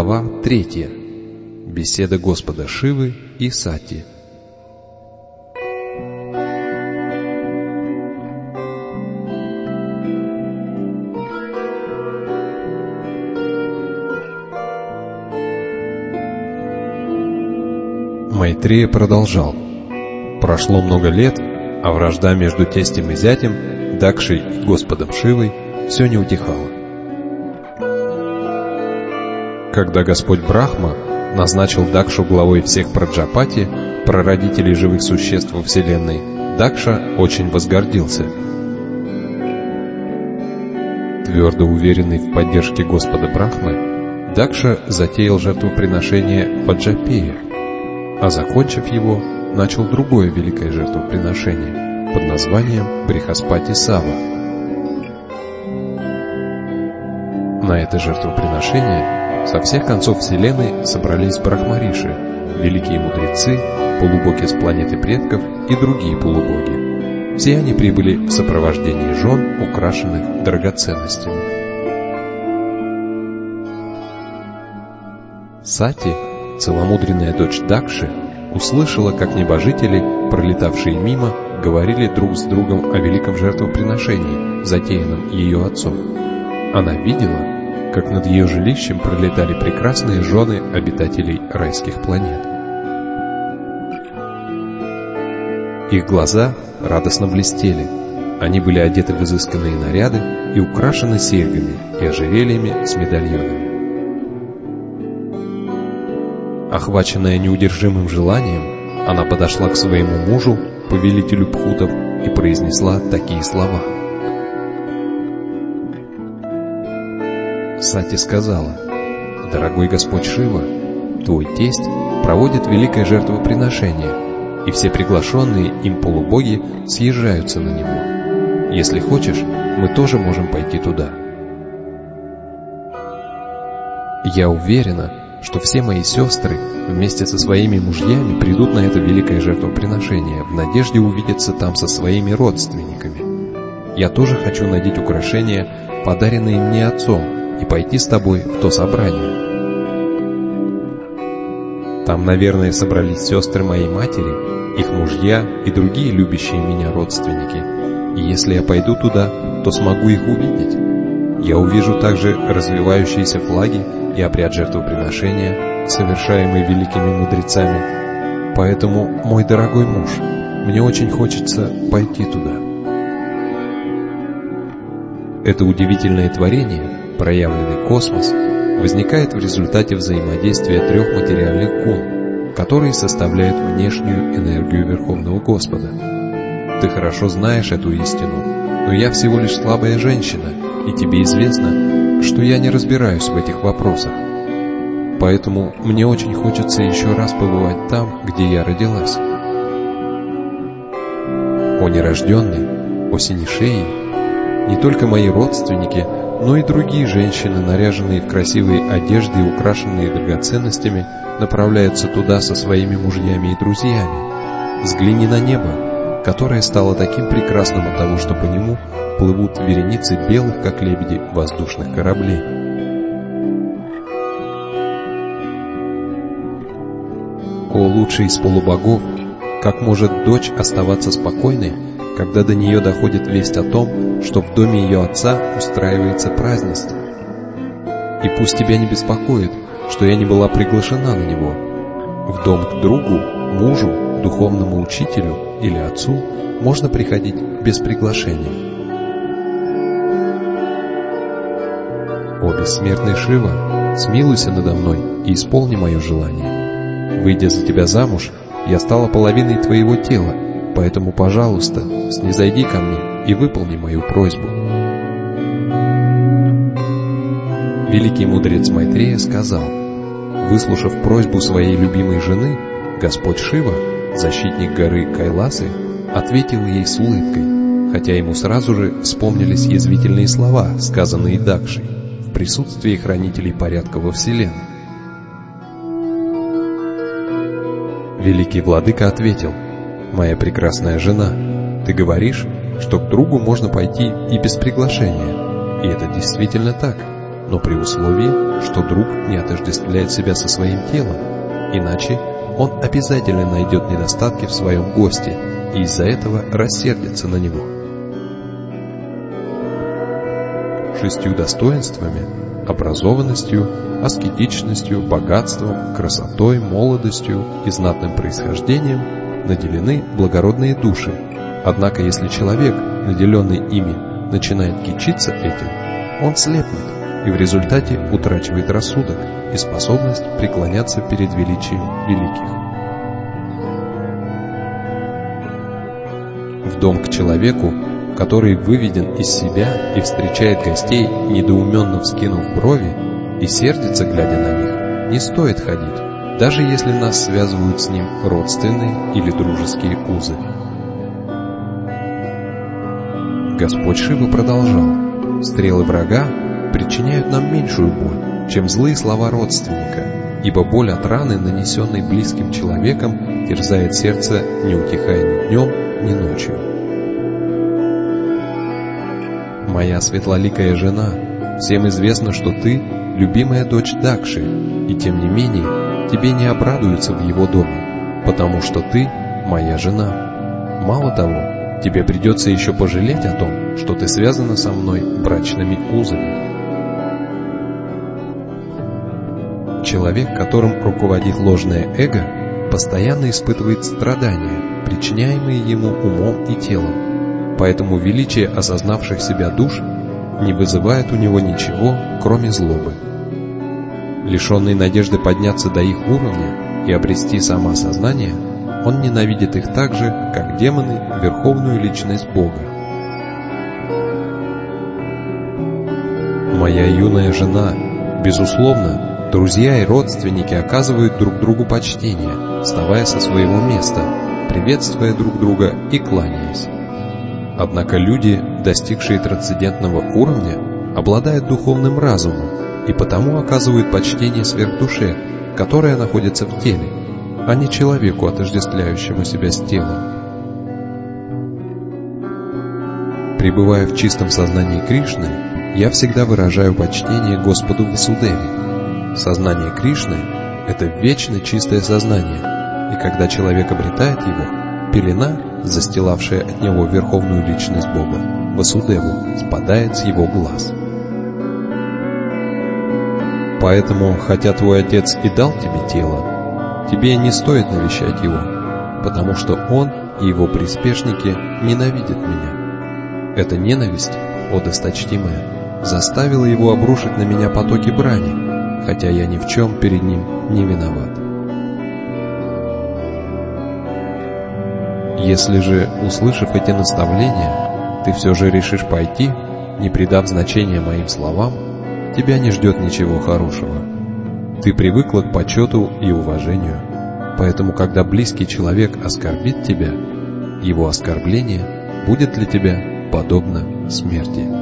Глава 3. Беседа Господа Шивы и Сати. Майтрея продолжал. Прошло много лет, а вражда между тестем и зятем, Дакшей и Господом Шивой, все не утихала. Когда Господь Брахма назначил Дакшу главой всех Праджапати, прародителей живых существ во Вселенной, Дакша очень возгордился. Твердо уверенный в поддержке Господа Брахмы, Дакша затеял жертвоприношение Ваджапея, а закончив его, начал другое великое жертвоприношение под названием Брихаспати Сава. На это жертвоприношение со всех концов Вселенной собрались брахмариши, великие мудрецы, полубоги с планеты предков и другие полубоги. Все они прибыли в сопровождении жен, украшенных драгоценностями. Сати, целомудренная дочь Дакши, услышала, как небожители, пролетавшие мимо, говорили друг с другом о великом жертвоприношении, затеянном ее отцом. Она видела, как над ее жилищем пролетали прекрасные жены обитателей райских планет. Их глаза радостно блестели, они были одеты в изысканные наряды и украшены серьгами и ожерельями с медальонами. Охваченная неудержимым желанием, она подошла к своему мужу, повелителю Пхутов, и произнесла такие слова. Сати сказала: «Дорогой Господь Шива, твой тесть проводит великое жертвоприношение, и все приглашенные им полубоги съезжаются на него. Если хочешь, мы тоже можем пойти туда». Я уверена, что все мои сестры вместе со своими мужьями придут на это великое жертвоприношение в надежде увидеться там со своими родственниками. Я тоже хочу надеть украшения, подаренные мне отцом, и пойти с тобой в то собрание. Там, наверное, собрались сестры моей матери, их мужья и другие любящие меня родственники. И если я пойду туда, то смогу их увидеть. Я увижу также развивающиеся флаги и обряд жертвоприношения, совершаемый великими мудрецами. Поэтому, мой дорогой муж, мне очень хочется пойти туда. Это удивительное творение, проявленный космос, возникает в результате взаимодействия трех материальных гун, которые составляют внешнюю энергию Верховного Господа. Ты хорошо знаешь эту истину, но я всего лишь слабая женщина, и тебе известно, что я не разбираюсь в этих вопросах. Поэтому мне очень хочется еще раз побывать там, где я родилась. О нерожденный, о синешеи, не только мои родственники, но и другие женщины, наряженные в красивые одежды и украшенные драгоценностями, направляются туда со своими мужьями и друзьями. Взгляни на небо, которое стало таким прекрасным от того, что по нему плывут вереницы белых, как лебеди, воздушных кораблей. О лучший из полубогов, как может дочь оставаться спокойной, когда до нее доходит весть о том, что в доме ее отца устраивается празднество. И пусть тебя не беспокоит, что я не была приглашена на него. В дом к другу, мужу, духовному учителю или отцу можно приходить без приглашения. О бессмертный Шива, смилуйся надо мной и исполни мое желание. Выйдя за тебя замуж, я стала половиной твоего тела, поэтому, пожалуйста, снизойди ко мне и выполни мою просьбу. Великий мудрец Майтрея сказал: выслушав просьбу своей любимой жены, Господь Шива, защитник горы Кайласы, ответил ей с улыбкой, хотя ему сразу же вспомнились язвительные слова, сказанные Дакшей, в присутствии хранителей порядка во Вселенной. Великий владыка ответил: «Моя прекрасная жена, ты говоришь, что к другу можно пойти и без приглашения, и это действительно так. но при условии, что друг не отождествляет себя со своим телом, иначе он обязательно найдет недостатки в своем госте и из-за этого рассердится на него. 6 достоинствами – образованностью, аскетичностью, богатством, красотой, молодостью и знатным происхождением – наделены благородные души. Однако, если человек, наделенный ими, начинает кичиться этим, он слепнет и в результате утрачивает рассудок и способность преклоняться перед величием великих. В дом к человеку, который выведен из себя и встречает гостей, недоуменно вскинув брови и сердится, глядя на них, не стоит ходить, даже если нас связывают с ним родственные или дружеские узы. Господь Шива продолжал: стрелы врага причиняют нам меньшую боль, чем злые слова родственника, ибо боль от раны, нанесенной близким человеком, терзает сердце, не утихая ни днем, ни ночью. Моя светлоликая жена, всем известно, что ты любимая дочь Дакши, и тем не менее тебе не обрадуются в его доме, потому что ты моя жена. Мало того, тебе придется еще пожалеть о том, что ты связана со мной брачными узами. Человек, которым руководит ложное эго, постоянно испытывает страдания, причиняемые ему умом и телом, поэтому величие осознавших себя душ не вызывает у него ничего, кроме злобы. Лишенный надежды подняться до их уровня и обрести самоосознание, он ненавидит их так же, как демоны, верховную личность Бога. Моя юная жена, безусловно, друзья и родственники оказывают друг другу почтение, вставая со своего места, приветствуя друг друга и кланяясь. Однако люди, достигшие трансцендентного уровня, обладают духовным разумом и потому оказывают почтение сверхдуше, которая находится в теле, а не человеку, отождествляющему себя с телом. Пребывая в чистом сознании Кришны, я всегда выражаю почтение Господу Васудеве. Сознание Кришны – это вечно чистое сознание, и когда человек обретает его, пелена, застилавшая от него верховную личность Бога, Васудеву, спадает с его глаз. Поэтому, хотя твой отец и дал тебе тело, тебе не стоит навещать его, потому что он и его приспешники ненавидят меня. Эта ненависть, о досточтимая, заставила его обрушить на меня потоки брани, хотя я ни в чем перед ним не виноват. Если же, услышав эти наставления, ты все же решишь пойти, не придав значения моим словам, тебя не ждет ничего хорошего. Ты привыкла к почету и уважению, поэтому, когда близкий человек оскорбит тебя, его оскорбление будет для тебя подобно смерти.